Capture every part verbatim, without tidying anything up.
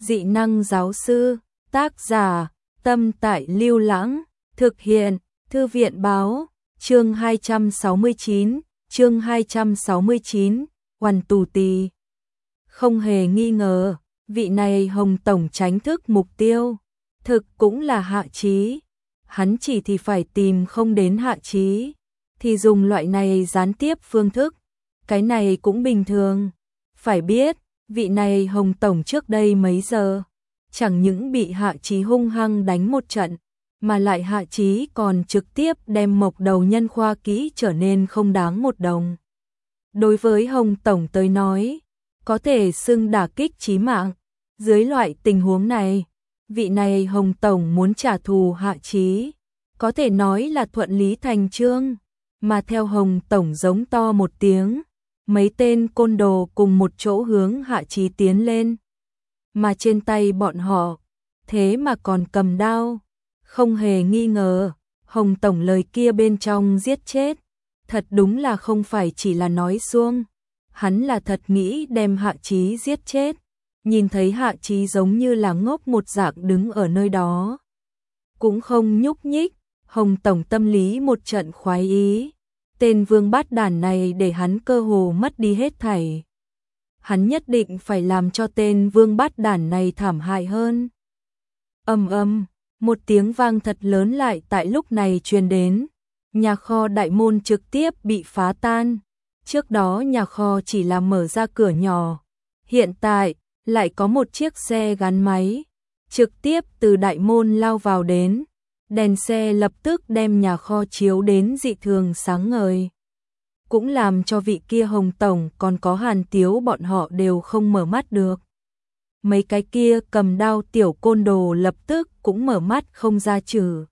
Dị năng giáo sư, tác giả, Tâm Tại Lưu Lãng, thực hiện, Thư viện báo, chương hai trăm sáu mươi chín, chương hai trăm sáu mươi chín, Hoàn Tù Tì. Không hề nghi ngờ, vị này Hồng Tổng tránh thức mục tiêu, thực cũng là Hạ Chí. Hắn chỉ thì phải tìm không đến Hạ Chí, thì dùng loại này gián tiếp phương thức, cái này cũng bình thường. Phải biết, vị này Hồng Tổng trước đây mấy giờ, chẳng những bị Hạ Chí hung hăng đánh một trận, mà lại Hạ Chí còn trực tiếp đem mộc đầu nhân khoa kỹ trở nên không đáng một đồng. Đối với Hồng Tổng tới nói, có thể xưng đả kích chí mạng. Dưới loại tình huống này, vị này Hồng Tổng muốn trả thù Hạ Chí, có thể nói là thuận lý thành chương, mà theo Hồng Tổng giống to một tiếng, mấy tên côn đồ cùng một chỗ hướng Hạ Chí tiến lên. Mà trên tay bọn họ, thế mà còn cầm đao. Không hề nghi ngờ, Hồng Tổng lời kia bên trong giết chết, thật đúng là không phải chỉ là nói suông. Hắn là thật nghĩ đem Hạ Chí giết chết. Nhìn thấy Hạ Chí giống như là ngốc một dạng đứng ở nơi đó, cũng không nhúc nhích, Hồng Tổng tâm lý một trận khoái ý. Tên vương bát đản này để hắn cơ hồ mất đi hết thảy. Hắn nhất định phải làm cho tên vương bát đản này thảm hại hơn. Ầm ầm, một tiếng vang thật lớn lại tại lúc này truyền đến. Nhà kho đại môn trực tiếp bị phá tan. Trước đó nhà kho chỉ là mở ra cửa nhỏ. Hiện tại, lại có một chiếc xe gắn máy, trực tiếp từ đại môn lao vào đến. Đèn xe lập tức đem nhà kho chiếu đến dị thường sáng ngời. Cũng làm cho vị kia Hồng Tổng còn có Hàn Tiếu bọn họ đều không mở mắt được. Mấy cái kia cầm đao tiểu côn đồ lập tức cũng mở mắt không ra chữ.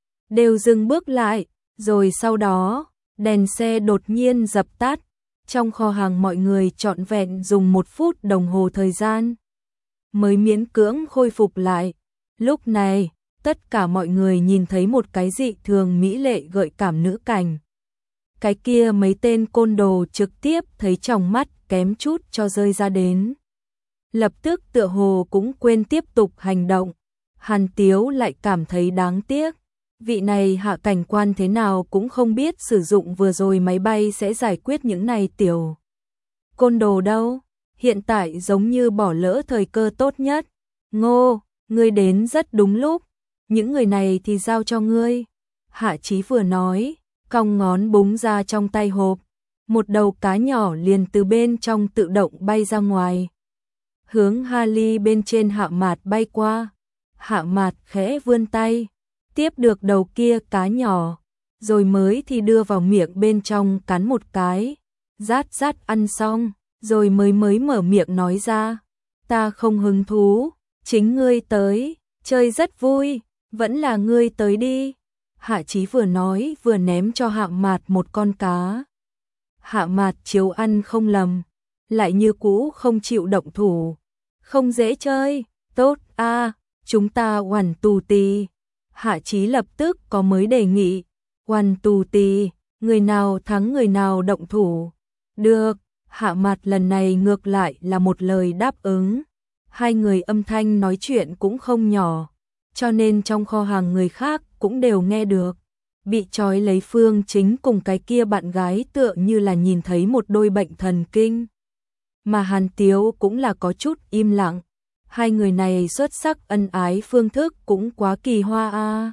Đều dừng bước lại, rồi sau đó, đèn xe đột nhiên dập tắt. Trong kho hàng mọi người trọn vẹn dùng một phút đồng hồ thời gian, mới miễn cưỡng khôi phục lại. Lúc này, tất cả mọi người nhìn thấy một cái dị thường mỹ lệ gợi cảm nữ cảnh. Cái kia mấy tên côn đồ trực tiếp thấy trong mắt kém chút cho rơi ra đến. Lập tức tựa hồ cũng quên tiếp tục hành động. Hàn Tiếu lại cảm thấy đáng tiếc. Vị này Hạ cảnh quan thế nào cũng không biết sử dụng vừa rồi máy bay sẽ giải quyết những này tiểu côn đồ đâu. Hiện tại giống như bỏ lỡ thời cơ tốt nhất. Ngô, ngươi đến rất đúng lúc. Những người này thì giao cho ngươi. Hạ Chí vừa nói, cong ngón búng ra trong tay hộp. Một đầu cá nhỏ liền từ bên trong tự động bay ra ngoài. Hướng Harley bên trên Hạ Mạt bay qua. Hạ Mạt khẽ vươn tay, tiếp được đầu kia cá nhỏ, rồi mới thì đưa vào miệng bên trong cắn một cái, rát rát ăn xong, rồi mới mới mở miệng nói ra, ta không hứng thú, chính ngươi tới, chơi rất vui, vẫn là ngươi tới đi. Hạ Chí vừa nói vừa ném cho Hạ Mạt một con cá. Hạ Mạt chiếu ăn không lầm, lại như cũ không chịu động thủ, không dễ chơi, tốt a, à, chúng ta Hoàn Tù Tì. Hạ Chí lập tức có mới đề nghị, Hoàn Tù Tì, người nào thắng người nào động thủ. Được, Hạ Mạt lần này ngược lại là một lời đáp ứng. Hai người âm thanh nói chuyện cũng không nhỏ, cho nên trong kho hàng người khác cũng đều nghe được. Bị trói lấy Phương Chính cùng cái kia bạn gái tựa như là nhìn thấy một đôi bệnh thần kinh. Mà Hàn Tiếu cũng là có chút im lặng. Hai người này xuất sắc ân ái phương thức cũng quá kỳ hoa a. À.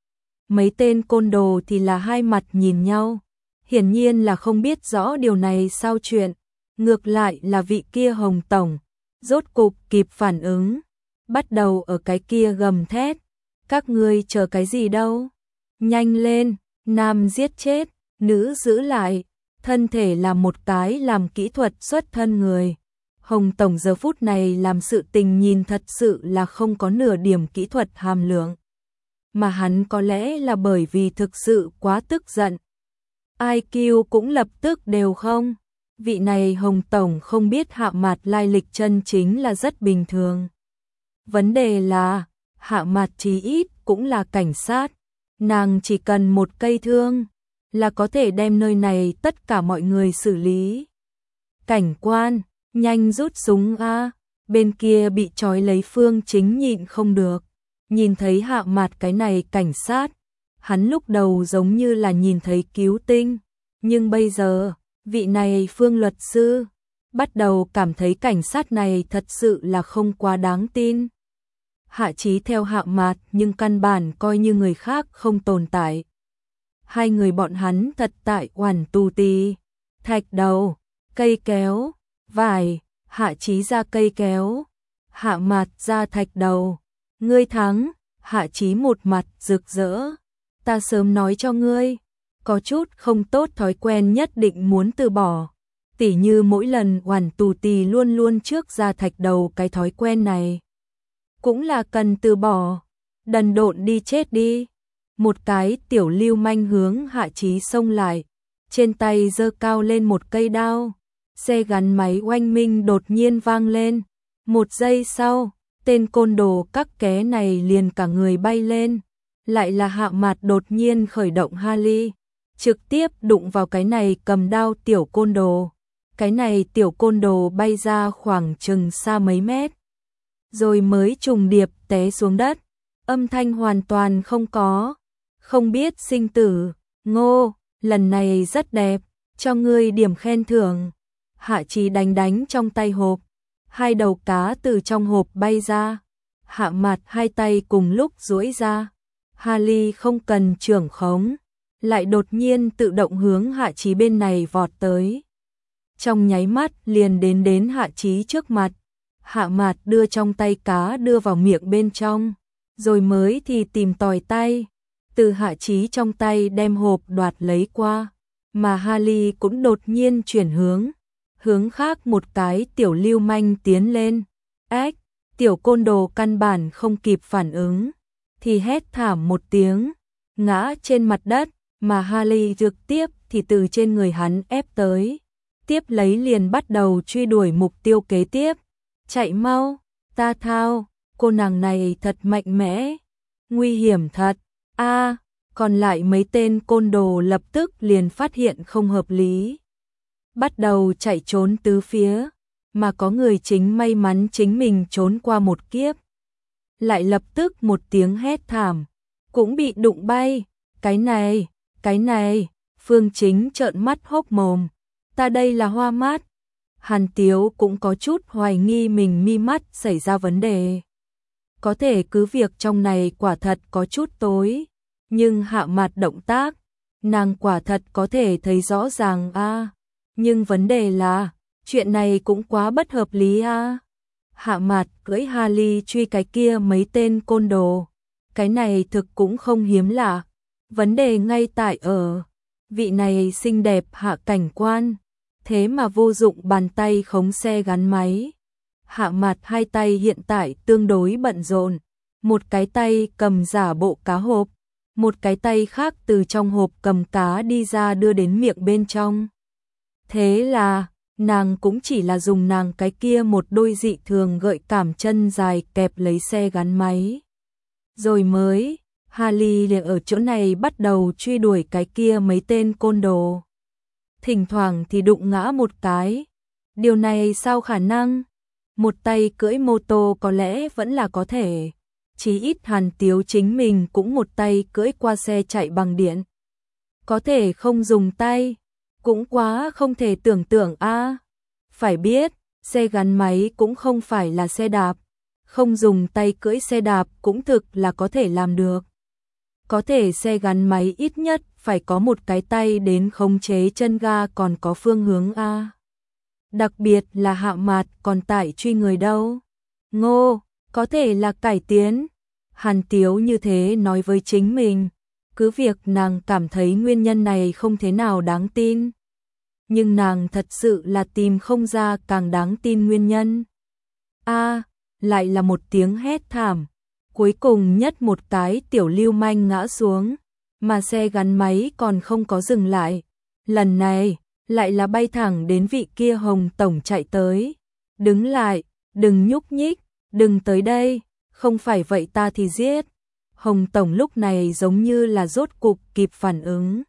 Mấy tên côn đồ thì là hai mặt nhìn nhau, hiển nhiên là không biết rõ điều này sao chuyện. Ngược lại là vị kia Hồng Tổng, rốt cục kịp phản ứng, bắt đầu ở cái kia gầm thét, các ngươi chờ cái gì đâu, nhanh lên, nam giết chết, nữ giữ lại, thân thể làm một cái làm kỹ thuật xuất thân người. Hồng Tổng giờ phút này làm sự tình nhìn thật sự là không có nửa điểm kỹ thuật hàm lượng. Mà hắn có lẽ là bởi vì thực sự quá tức giận. i kiu cũng lập tức đều không. Vị này Hồng Tổng không biết Hạ Mạt lai lịch chân chính là rất bình thường. Vấn đề là, Hạ Mạt chí ít cũng là cảnh sát. Nàng chỉ cần một cây thương, là có thể đem nơi này tất cả mọi người xử lý. Cảnh quan, nhanh rút súng a. bên kia bị trói lấy Phương Chính nhịn không được, nhìn thấy Hạ Mạt cái này cảnh sát, hắn lúc đầu giống như là nhìn thấy cứu tinh, nhưng bây giờ, vị này Phương luật sư, bắt đầu cảm thấy cảnh sát này thật sự là không quá đáng tin. Hạ Chí theo Hạ Mạt nhưng căn bản coi như người khác không tồn tại. Hai người bọn hắn thật tại oản tù tì, thạch đầu, cây kéo, vải, Hạ Chí ra cây kéo, Hạ Mạt ra thạch đầu, ngươi thắng, Hạ Chí một mặt rực rỡ, ta sớm nói cho ngươi, có chút không tốt thói quen nhất định muốn từ bỏ, tỉ như mỗi lần oản tù tì luôn luôn trước ra thạch đầu cái thói quen này. Cũng là cần từ bỏ, đần độn đi chết đi. Một cái tiểu lưu manh hướng Hạ Chí xông lại, trên tay giơ cao lên một cây đao, xe gắn máy oanh minh đột nhiên vang lên. Một giây sau, tên côn đồ các ké này liền cả người bay lên, lại là Hạ Mạt đột nhiên khởi động Harley, trực tiếp đụng vào cái này cầm đao tiểu côn đồ. Cái này tiểu côn đồ bay ra khoảng chừng xa mấy mét, rồi mới trùng điệp té xuống đất, âm thanh hoàn toàn không có, không biết sinh tử. Ngô, lần này rất đẹp, cho ngươi điểm khen thưởng. Hạ Chí đánh đánh trong tay hộp, hai đầu cá từ trong hộp bay ra, Hạ Mạt hai tay cùng lúc duỗi ra, Harley không cần trưởng khống, lại đột nhiên tự động hướng Hạ Chí bên này vọt tới. Trong nháy mắt liền đến đến Hạ Chí trước mặt, Hạ Mạt đưa trong tay cá đưa vào miệng bên trong, rồi mới thì tìm tòi tay, từ Hạ Chí trong tay đem hộp đoạt lấy qua, mà Harley cũng đột nhiên chuyển hướng, hướng khác một cái tiểu lưu manh tiến lên. Ếch, tiểu côn đồ căn bản không kịp phản ứng, thì hét thảm một tiếng, ngã trên mặt đất, mà Harley trực tiếp thì từ trên người hắn ép tới, tiếp lấy liền bắt đầu truy đuổi mục tiêu kế tiếp. Chạy mau, ta thao, cô nàng này thật mạnh mẽ, nguy hiểm thật. A, à, còn lại mấy tên côn đồ lập tức liền phát hiện không hợp lý, bắt đầu chạy trốn tứ phía, mà có người chính may mắn chính mình trốn qua một kiếp, lại lập tức một tiếng hét thảm, cũng bị đụng bay. Cái này, cái này, Phương Chính trợn mắt hốc mồm, ta đây là hoa mắt. Hàn Tiếu cũng có chút hoài nghi mình mi mắt xảy ra vấn đề. Có thể cứ việc trong này quả thật có chút tối, nhưng Hạ Mạt động tác, nàng quả thật có thể thấy rõ ràng a. À. Nhưng vấn đề là, chuyện này cũng quá bất hợp lý a. À. Hạ Mạt cưỡi Harley truy cái kia mấy tên côn đồ, cái này thực cũng không hiếm lạ. Vấn đề ngay tại ở, vị này xinh đẹp Hạ cảnh quan, thế mà vô dụng bàn tay khống xe gắn máy. Hạ Mạt hai tay hiện tại tương đối bận rộn, một cái tay cầm giả bộ cá hộp, một cái tay khác từ trong hộp cầm cá đi ra đưa đến miệng bên trong. Thế là, nàng cũng chỉ là dùng nàng cái kia một đôi dị thường gợi cảm chân dài kẹp lấy xe gắn máy. Rồi mới, Harley liền ở chỗ này bắt đầu truy đuổi cái kia mấy tên côn đồ. Thỉnh thoảng thì đụng ngã một cái. Điều này sao khả năng? Một tay cưỡi mô tô có lẽ vẫn là có thể. Chí ít Hàn Tiếu chính mình cũng một tay cưỡi qua xe chạy bằng điện. Có thể không dùng tay, cũng quá không thể tưởng tượng a. À, phải biết, xe gắn máy cũng không phải là xe đạp. Không dùng tay cưỡi xe đạp cũng thực là có thể làm được. Có thể xe gắn máy ít nhất phải có một cái tay đến khống chế chân ga còn có phương hướng a. Đặc biệt là Hạ Mạt còn tại truy người đâu. Ngô, có thể là cải tiến. Hàn Tiếu như thế nói với chính mình, cứ việc nàng cảm thấy nguyên nhân này không thế nào đáng tin. Nhưng nàng thật sự là tìm không ra càng đáng tin nguyên nhân. A, à, lại là một tiếng hét thảm. Cuối cùng nhất một cái tiểu lưu manh ngã xuống, mà xe gắn máy còn không có dừng lại. Lần này, lại là bay thẳng đến vị kia Hồng Tổng chạy tới. Đứng lại, đừng nhúc nhích, đừng tới đây, không phải vậy ta thì giết. Hồng Tổng lúc này giống như là rốt cục kịp phản ứng.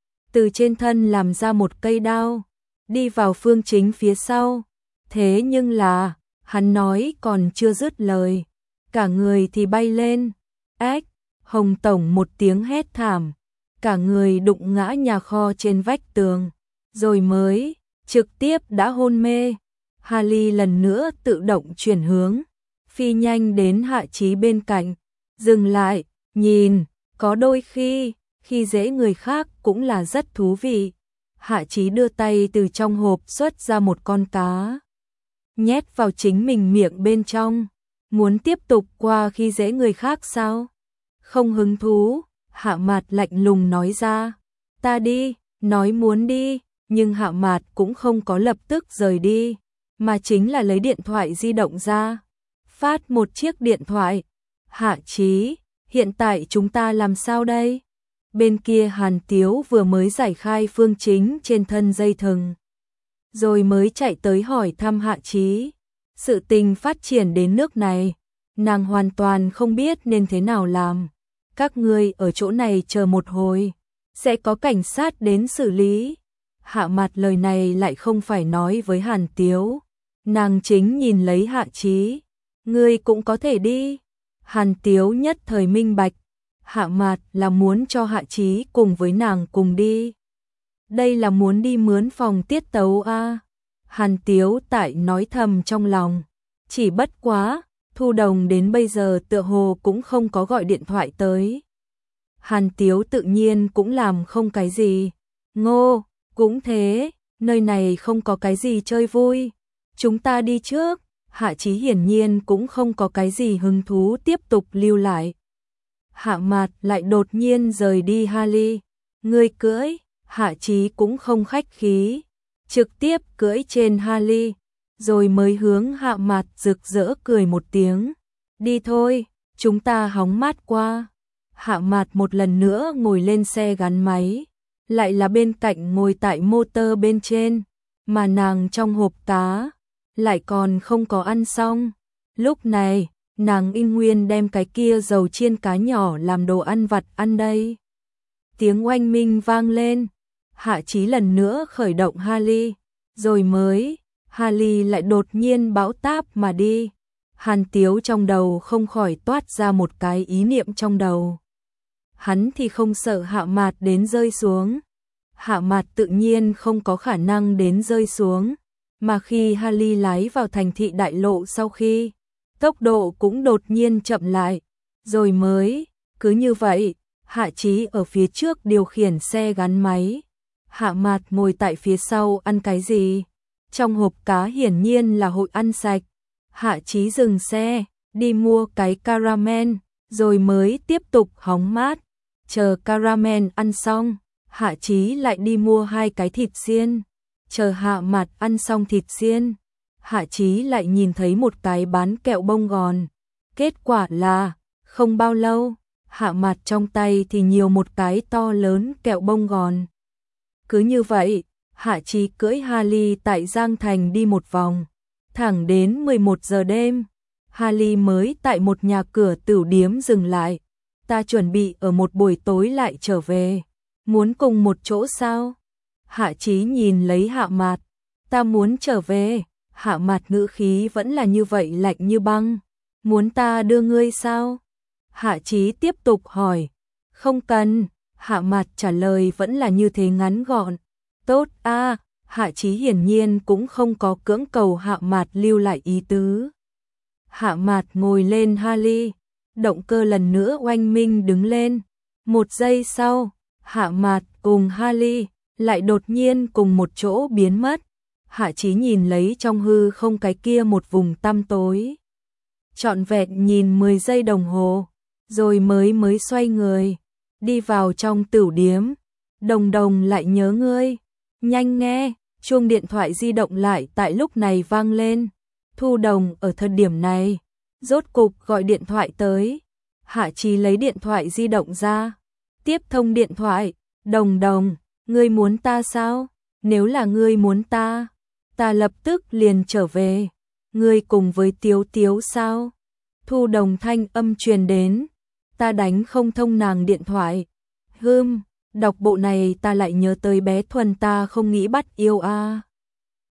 Từ trên thân làm ra một cây đao, đi vào Phương Chính phía sau. Thế nhưng là, Hắn nói còn chưa dứt lời, cả người thì bay lên. Ếch, Hồng Tổng một tiếng hét thảm, cả người đụng ngã nhà kho trên vách tường, rồi mới trực tiếp đã hôn mê. Harley lần nữa tự động chuyển hướng, phi nhanh đến Hạ Chí bên cạnh, dừng lại, nhìn, có đôi khi, khi dễ người khác cũng là rất thú vị. Hạ Chí đưa tay từ trong hộp xuất ra một con cá, nhét vào chính mình miệng bên trong. Muốn tiếp tục qua khi dễ người khác sao? Không hứng thú, Hạ Mạt lạnh lùng nói ra. Ta đi, nói muốn đi, nhưng Hạ Mạt cũng không có lập tức rời đi, mà chính là lấy điện thoại di động ra, phát một chiếc điện thoại. Hạ Chí, hiện tại chúng ta làm sao đây? Bên kia Hàn Tiếu vừa mới giải khai phương chính trên thân dây thừng, rồi mới chạy tới hỏi thăm Hạ Chí. Sự tình phát triển đến nước này, nàng hoàn toàn không biết nên thế nào làm. Các ngươi ở chỗ này chờ một hồi, sẽ có cảnh sát đến xử lý. Hạ Mạt lời này lại không phải nói với Hàn Tiếu, nàng chính nhìn lấy Hạ Chí. Ngươi cũng có thể đi. Hàn Tiếu nhất thời minh bạch, Hạ Mạt là muốn cho Hạ Chí cùng với nàng cùng đi. Đây là muốn đi mướn phòng tiết tấu a. Hàn Tiếu tại nói thầm trong lòng, chỉ bất quá, Thu Đồng đến bây giờ tựa hồ cũng không có gọi điện thoại tới. Hàn Tiếu tự nhiên cũng làm không cái gì. Ngô, cũng thế, nơi này không có cái gì chơi vui. Chúng ta đi trước. Hạ Chí hiển nhiên cũng không có cái gì hứng thú tiếp tục lưu lại. Hạ Mạt lại đột nhiên rời đi. Harley, ngươi cưỡi. Hạ Chí cũng không khách khí, trực tiếp cưỡi trên Harley, rồi mới hướng Hạ Mạt rực rỡ cười một tiếng. Đi thôi, chúng ta hóng mát qua. Hạ Mạt một lần nữa ngồi lên xe gắn máy, lại là bên cạnh ngồi tại motor bên trên, mà nàng trong hộp cá lại còn không có ăn xong. Lúc này, nàng in nguyên đem cái kia dầu chiên cá nhỏ làm đồ ăn vặt ăn đây. Tiếng oanh minh vang lên, Hạ Chí lần nữa khởi động Harley, rồi mới, Harley lại đột nhiên bão táp mà đi. Hàn Tiếu trong đầu không khỏi toát ra một cái ý niệm trong đầu. Hắn thì không sợ Hạ Mạt đến rơi xuống. Hạ Mạt tự nhiên không có khả năng đến rơi xuống, mà khi Harley lái vào thành thị đại lộ sau khi, tốc độ cũng đột nhiên chậm lại, rồi mới, cứ như vậy, Hạ Chí ở phía trước điều khiển xe gắn máy. Hạ Mạt ngồi tại phía sau ăn cái gì? Trong hộp cá hiển nhiên là hội ăn sạch. Hạ Chí dừng xe, đi mua cái caramel, rồi mới tiếp tục hóng mát. Chờ caramel ăn xong, Hạ Chí lại đi mua hai cái thịt xiên. Chờ Hạ Mạt ăn xong thịt xiên, Hạ Chí lại nhìn thấy một cái bán kẹo bông gòn. Kết quả là, không bao lâu, Hạ Mạt trong tay thì nhiều một cái to lớn kẹo bông gòn. Cứ như vậy, Hạ Chí cưỡi Harley tại Giang Thành đi một vòng, thẳng đến mười một giờ đêm. Harley mới tại một nhà cửa tửu điếm dừng lại. Ta chuẩn bị ở một buổi tối lại trở về. Muốn cùng một chỗ sao? Hạ Chí nhìn lấy Hạ Mạt. Ta muốn trở về. Hạ Mạt ngữ khí vẫn là như vậy lạnh như băng. Muốn ta đưa ngươi sao? Hạ Chí tiếp tục hỏi. Không cần. Hạ Mạt trả lời vẫn là như thế ngắn gọn. Tốt a. Hạ Chí hiển nhiên cũng không có cưỡng cầu Hạ Mạt lưu lại ý tứ. Hạ Mạt ngồi lên Harley, động cơ lần nữa oanh minh đứng lên. Một giây sau, Hạ Mạt cùng Harley lại đột nhiên cùng một chỗ biến mất. Hạ Chí nhìn lấy trong hư không cái kia một vùng tăm tối, trọn vẹn nhìn mười giây đồng hồ, rồi mới mới xoay người, đi vào trong tửu điếm. Đồng Đồng lại nhớ ngươi. Nhanh nghe, chuông điện thoại di động lại tại lúc này vang lên. Thu Đồng ở thời điểm này, rốt cục gọi điện thoại tới. Hạ Chí lấy điện thoại di động ra, tiếp thông điện thoại. Đồng Đồng, ngươi muốn ta sao? Nếu là ngươi muốn ta, ta lập tức liền trở về. Ngươi cùng với Tiếu Tiếu sao? Thu Đồng thanh âm truyền đến. Ta đánh không thông nàng điện thoại. Hừm, đọc bộ này ta lại nhớ tới bé Thuần ta không nghĩ bắt yêu a.